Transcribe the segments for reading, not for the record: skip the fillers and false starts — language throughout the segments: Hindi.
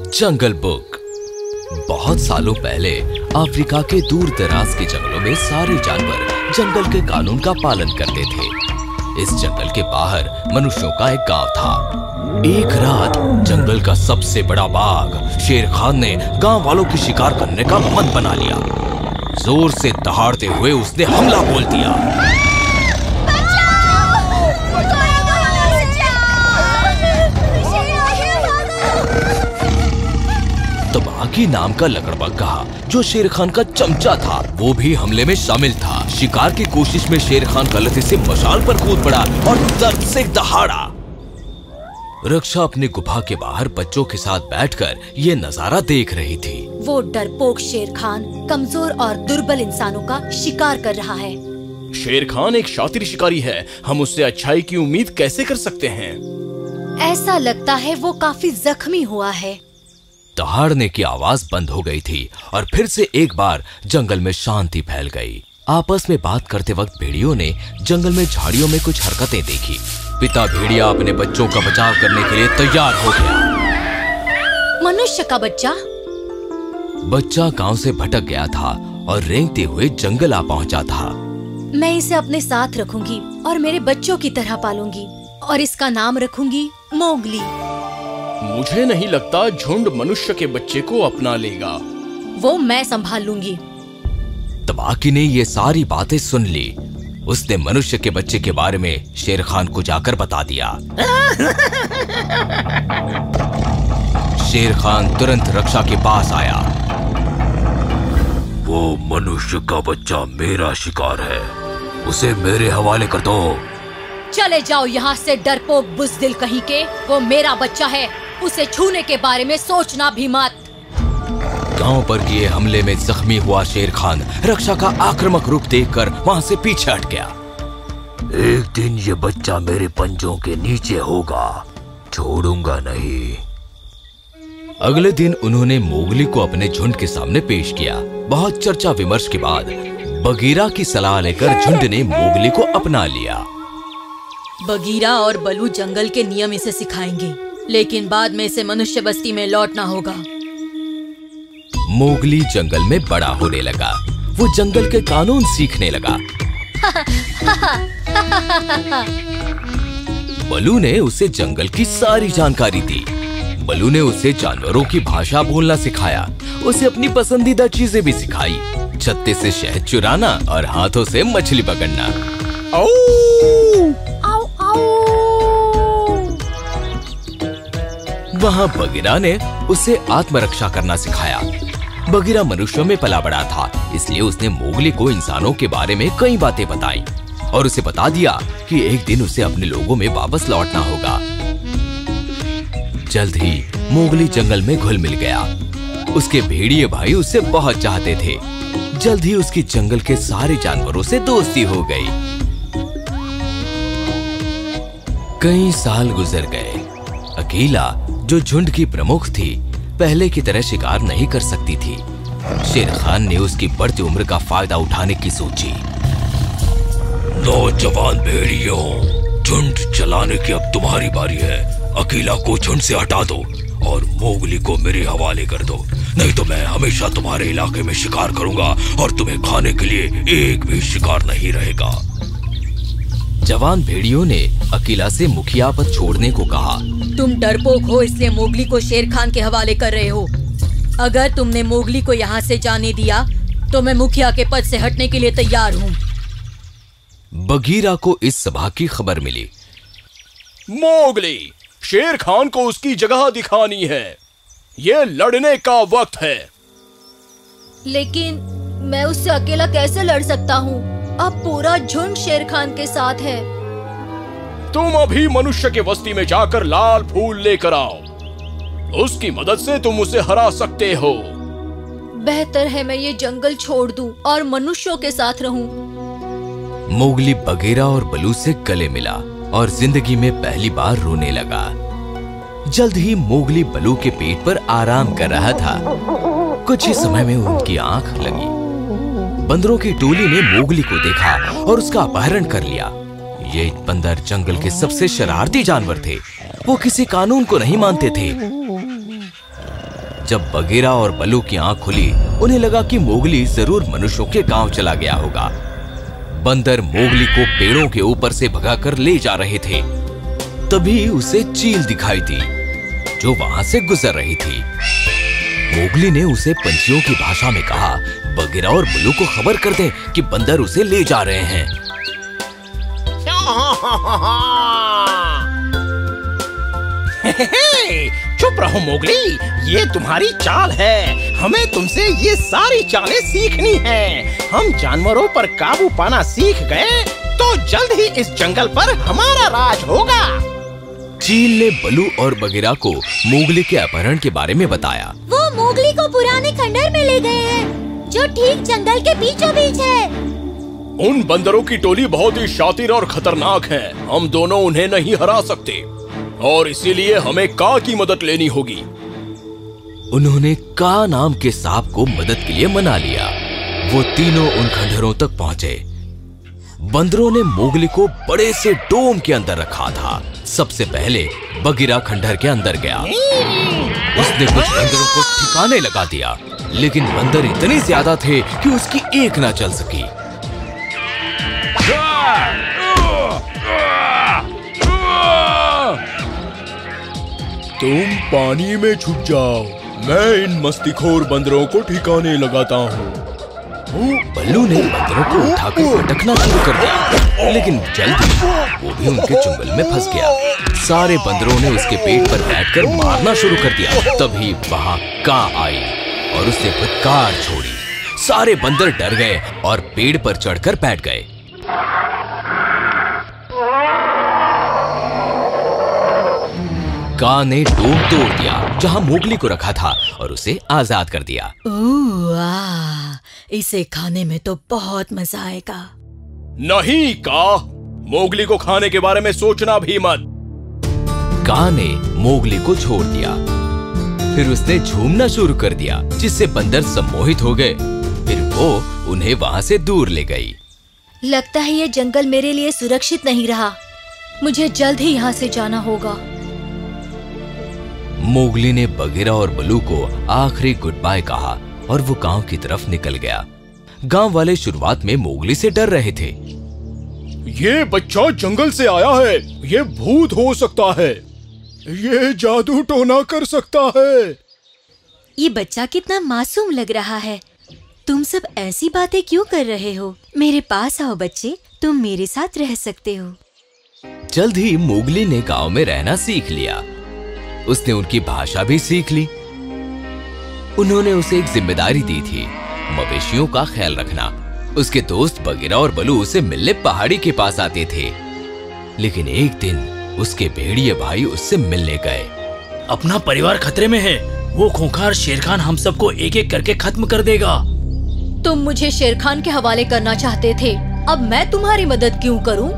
जंगल बुक। बहुत सालों पहले अफ्रीका के दूर दराज के जंगलों में सारे जानवर जंगल के कानून का पालन करते थे। इस जंगल के बाहर मनुष्यों का एक गांव था। एक रात जंगल का सबसे बड़ा बाघ शेर खान ने गांव वालों की शिकार करने का मन बना लिया। जोर से दहाड़ते हुए उसने हमला बोल दिया। तबाकी नाम का लकड़बग्गा जो शेर खान का चमचा था वो भी हमले में शामिल था। शिकार की कोशिश में शेर खान गलती से मशाल पर कूद पड़ा और दर्द से दहाड़ा। रक्षा अपनी गुफा के बाहर बच्चों के साथ बैठकर ये नजारा देख रही थी। वो डरपोक शेर खान कमजोर और दुर्बल इंसानों का शिकार कर रहा है। शेर खान एक शातिर शिकारी है, हम उससे अच्छाई की उम्मीद कैसे कर सकते हैं? ऐसा लगता है वो काफी जख्मी हुआ है। दहाड़ने की आवाज बंद हो गई थी और फिर से एक बार जंगल में शांति फैल गई। आपस में बात करते वक्त भेड़ियों ने जंगल में झाड़ियों में कुछ हरकतें देखी। पिता भेड़िया अपने बच्चों का बचाव करने के लिए तैयार हो गया। मनुष्य का बच्चा गांव से भटक गया था और रेंगते हुए जंगल आ पहुंचा था। मैं इसे अपने साथ रखूंगी और मेरे बच्चों की तरह पालूंगी और इसका नाम रखूंगी मोगली। मुझे नहीं लगता झुंड मनुष्य के बच्चे को अपना लेगा। वो मैं संभाल लूंगी। तबाकी ने ये सारी बातें सुन ली। उसने मनुष्य के बच्चे के बारे में शेर खान को जाकर बता दिया। शेर खान तुरंत रक्षा के पास आया। वो मनुष्य का बच्चा मेरा शिकार है, उसे मेरे हवाले कर दो। चले जाओ यहाँ से डरपोक बुज़दिल कहीं के। वो मेरा बच्चा है, उसे छूने के बारे में सोचना भी मत। गांव पर किए हमले में जख्मी हुआ शेर खान रक्षा का आक्रामक रूप देखकर वहां से पीछे हट गया। एक दिन ये बच्चा मेरे पंजों के नीचे होगा, छोड़ूंगा नहीं। अगले दिन उन्होंने मोगली को अपने झुंड के सामने पेश किया। बहुत चर्चा विमर्श के बाद बगीरा की सलाह लेकर झुंड ने मोगली को अपना लिया। बगीरा और बलू जंगल के नियम इसे सिखाएंगे, लेकिन बाद में इसे मनुष्य बस्ती में लौटना होगा। मोगली जंगल में बड़ा होने लगा। वो जंगल के कानून सीखने लगा। बलू ने उसे जंगल की सारी जानकारी दी। बलू ने उसे जानवरों की भाषा बोलना सिखाया। उसे अपनी पसंदीदा चीजें भी सिखाई, छत्ते से शहद चुराना और हाथों से मछली पकड़ना। वहाँ बगीरा ने उसे आत्मरक्षा करना सिखाया। बगीरा मनुष्यों में पला बड़ा था, इसलिए उसने मोगली को इंसानों के बारे में कई बातें बताई और उसे बता दिया कि एक दिन उसे अपने लोगों में वापस लौटना होगा। जल्द ही मोगली जंगल में घुल मिल गया। उसके भेड़िए भाई उसे बहुत चाहते थे। जल्द ही उसकी जंगल के सारे जानवरों से दोस्ती हो गई। कई साल गुजर गए। अकीला जो झुंड की प्रमुख थी पहले की तरह शिकार नहीं कर सकती थी। शेर खान ने उसकी बढ़ती उम्र का फायदा उठाने की सोची। नौजवान भेड़ियों, झुंड चलाने की अब तुम्हारी बारी है। अकीला को झुंड से हटा दो और मोगली को मेरे हवाले कर दो, नहीं तो मैं हमेशा तुम्हारे इलाके में शिकार करूंगा और तुम्हें खाने के लिए एक भी शिकार नहीं रहेगा। जवान भेड़ियों ने अकीला से मुखिया पद छोड़ने को कहा। तुम डरपोक हो, इसलिए मोगली को शेर खान के हवाले कर रहे हो। अगर तुमने मोगली को यहाँ से जाने दिया तो मैं मुखिया के पद से हटने के लिए तैयार हूँ। बगीरा को इस सभा की खबर मिली। मोगली, शेर खान को उसकी जगह दिखानी है। ये लड़ने का वक्त है। लेकिन मैं उससे अकेला कैसे लड़ सकता हूँ? अब पूरा झुंड शेर खान के साथ है। तुम अभी मनुष्य के बस्ती में जाकर लाल फूल लेकर आओ। उसकी मदद से तुम उसे हरा सकते हो। बेहतर है मैं ये जंगल छोड़ दूं और मनुष्यों के साथ रहूं। मोगली बगीरा और बलू से गले मिला और जिंदगी में पहली बार रोने लगा। जल्द ही मोगली बलू के पेट पर आराम कर रहा था। कुछ ही समय में उनकी आंख लगी। बंदरों की टोली ने मोगली को देखा और उसका अपहरण कर लिया। ये बंदर जंगल के सबसे शरारती जानवर थे। वो किसी कानून को नहीं मानते थे। जब बगीरा और बलू की आंख खुली, उन्हें लगा कि मोगली जरूर मनुष्यों के गांव चला गया होगा। बंदर मोगली को पेड़ों के ऊपर से भगाकर ले जा रहे थे। तभी उसे चील दिखाई दी जो वहां से गुजर रही थी। मोगली ने उसे पंछियों की भाषा में कहा, बगीरा और बलू को खबर कर दे कि बंदर उसे ले जा रहे हैं। चुप रहो मोगली, ये तुम्हारी चाल है। हमें तुमसे ये सारी चालें सीखनी हैं। हम जानवरों पर काबू पाना सीख गए तो जल्द ही इस जंगल पर हमारा राज होगा। चील ने बलू और बगीरा को मोगली के अपहरण के बारे में बताया। वो मोगली को पुराने खंडर में ले गए हैं, जो ठीक जंगल के बीचों बीच है। उन बंदरों की टोली बहुत ही शातिर और खतरनाक है। हम दोनों उन्हें नहीं हरा सकते और इसीलिए हमें का की मदद लेनी होगी। उन्होंने का नाम के सांप को मदद के लिए मना लिया। वो तीनों उन खंडहरों तक पहुंचे। बंदरों ने मोगली को बड़े से डोम के अंदर रखा था। सबसे पहले बगीरा खंडहर के अंदर गया। उसने कुछ बंदरों को ठिकाने लगा दिया, लेकिन बंदर इतने ज्यादा थे कि उसकी एक ना चल सकी। तुम पानी में छुप जाओ, मैं इन मस्तीखोर बंदरों को ठिकाने लगाता हूँ। बल्लू ने बंदरों को उठाकर पटकना शुरू कर दिया, लेकिन जल्द ही वो भी उनके चुंगल में फंस गया। सारे बंदरों ने उसके पेट पर बैठकर मारना शुरू कर दिया। तभी वहाँ कां आई और उसने फटकार छोड़ी। सारे बंदर डर गए और पेड़ पर चढ़कर बैठ गए। कां ने डोम तोड़ दिया जहाँ मोगली को रखा था और उसे आजाद कर दिया। इसे खाने में तो बहुत मजा आएगा। नहीं का, मोगली को खाने के बारे में सोचना भी मत। कां ने मोगली को छोड़ दिया। फिर उसने झूमना शुरू कर दिया, जिससे बंदर सम्मोहित हो गए। फिर वो उन्हें वहां से दूर ले गई। लगता है ये जंगल मेरे लिए सुरक्षित नहीं रहा। मुझे जल्द ही यहाँ से जाना होगा। मोगली ने बगीरा और बलू को आखिरी गुड बाय कहा और वो गांव की तरफ निकल गया। गांव वाले शुरुआत में मोगली से डर रहे थे। ये बच्चा जंगल से आया है, ये भूत हो सकता है, ये जादू टोना कर सकता है। ये बच्चा कितना मासूम लग रहा है। तुम सब ऐसी बातें क्यों कर रहे हो? मेरे पास आओ बच्चे, तुम मेरे साथ रह सकते हो। जल्द ही मोगली ने गांव में रहना सीख लिया। उसने उनकी भाषा भी सीख ली। उन्होंने उसे एक जिम्मेदारी दी थी, मवेशियों का ख्याल रखना। उसके दोस्त बगीरा और बलू उसे मिलने पहाड़ी के पास आते थे, लेकिन एक दिन उसके भेड़िए भाई उससे मिलने गए। अपना परिवार खतरे में है। वो खूंखार शेरखान हम सबको एक एक करके खत्म कर देगा। तुम मुझे शेरखान के हवाले करना चाहते थे, अब मैं तुम्हारी मदद क्यों करूं?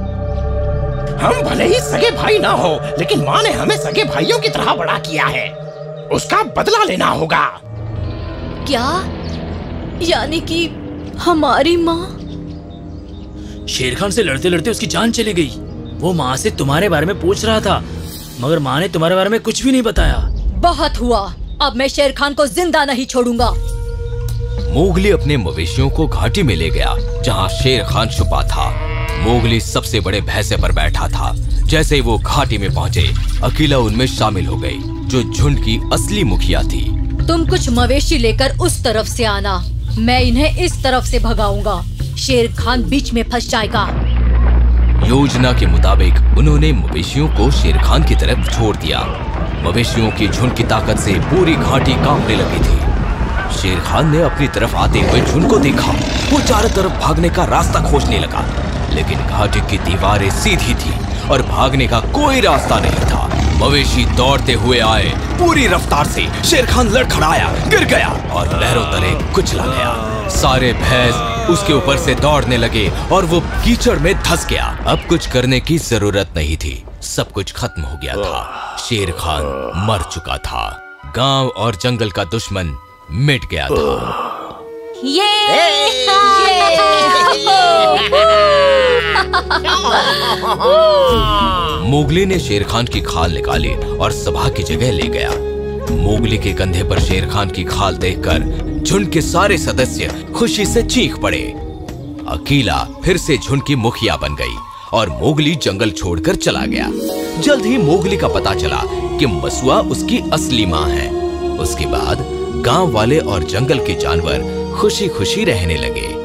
हम भले ही सगे भाई ना हो, लेकिन माँ ने हमें सगे भाइयों की तरह बड़ा किया है। उसका बदला लेना होगा। क्या? यानी कि हमारी माँ? शेरखान से लड़ते लड़ते उसकी जान चली गई। वो माँ से तुम्हारे बारे में पूछ रहा था, मगर माँ ने तुम्हारे बारे में कुछ भी नहीं बताया। बहुत हुआ, अब मैं शेरखान को जिंदा नहीं छोड़ूंगा। मोगली अपने मवेशियों को घाटी में ले गया जहाँ शेरखान छुपा था। मोगली सबसे बड़े भैंसे पर बैठा था। जैसे ही वो घाटी में पहुँचे, अकीला उनमें शामिल हो गई, जो झुंड की असली मुखिया थी। तुम कुछ मवेशी लेकर उस तरफ से आना, मैं इन्हें इस तरफ से भगाऊंगा। शेरखान बीच में फंस जाएगा। योजना के मुताबिक उन्होंने मवेशियों को शेरखान की तरफ छोड़ दिया। मवेशियों की झुंड की ताकत से पूरी घाटी कांपने लगी थी। शेरखान ने अपनी तरफ आते हुए झुंड को देखा। वो चारों तरफ भागने का रास्ता खोजने लगा, लेकिन घाटी की दीवारें सीधी थी और भागने का कोई रास्ता नहीं था। मवेशी दौड़ते हुए आए। पूरी रफ्तार से शेरखान लड़खड़ाया, गिर गया और पैरों तले कुचला गया। सारे भैंस उसके ऊपर से दौड़ने लगे और वो कीचड़ में धंस गया। अब कुछ करने की जरूरत नहीं थी, सब कुछ खत्म हो गया था। शेरखान मर चुका था। गांव और जंगल का दुश्मन मिट गया था। मोगली ने शेरखान की खाल निकाली और सभा की जगह ले गया। मोगली के कंधे पर शेर खान की खाल देखकर झुंड के सारे सदस्य खुशी से चीख पड़े। अकीला फिर से झुंड की मुखिया बन गई और मोगली जंगल छोड़कर चला गया। जल्द ही मोगली का पता चला कि मसुआ उसकी असली माँ है। उसके बाद गांव वाले और जंगल के जानवर खुशी खुशी रहने लगे।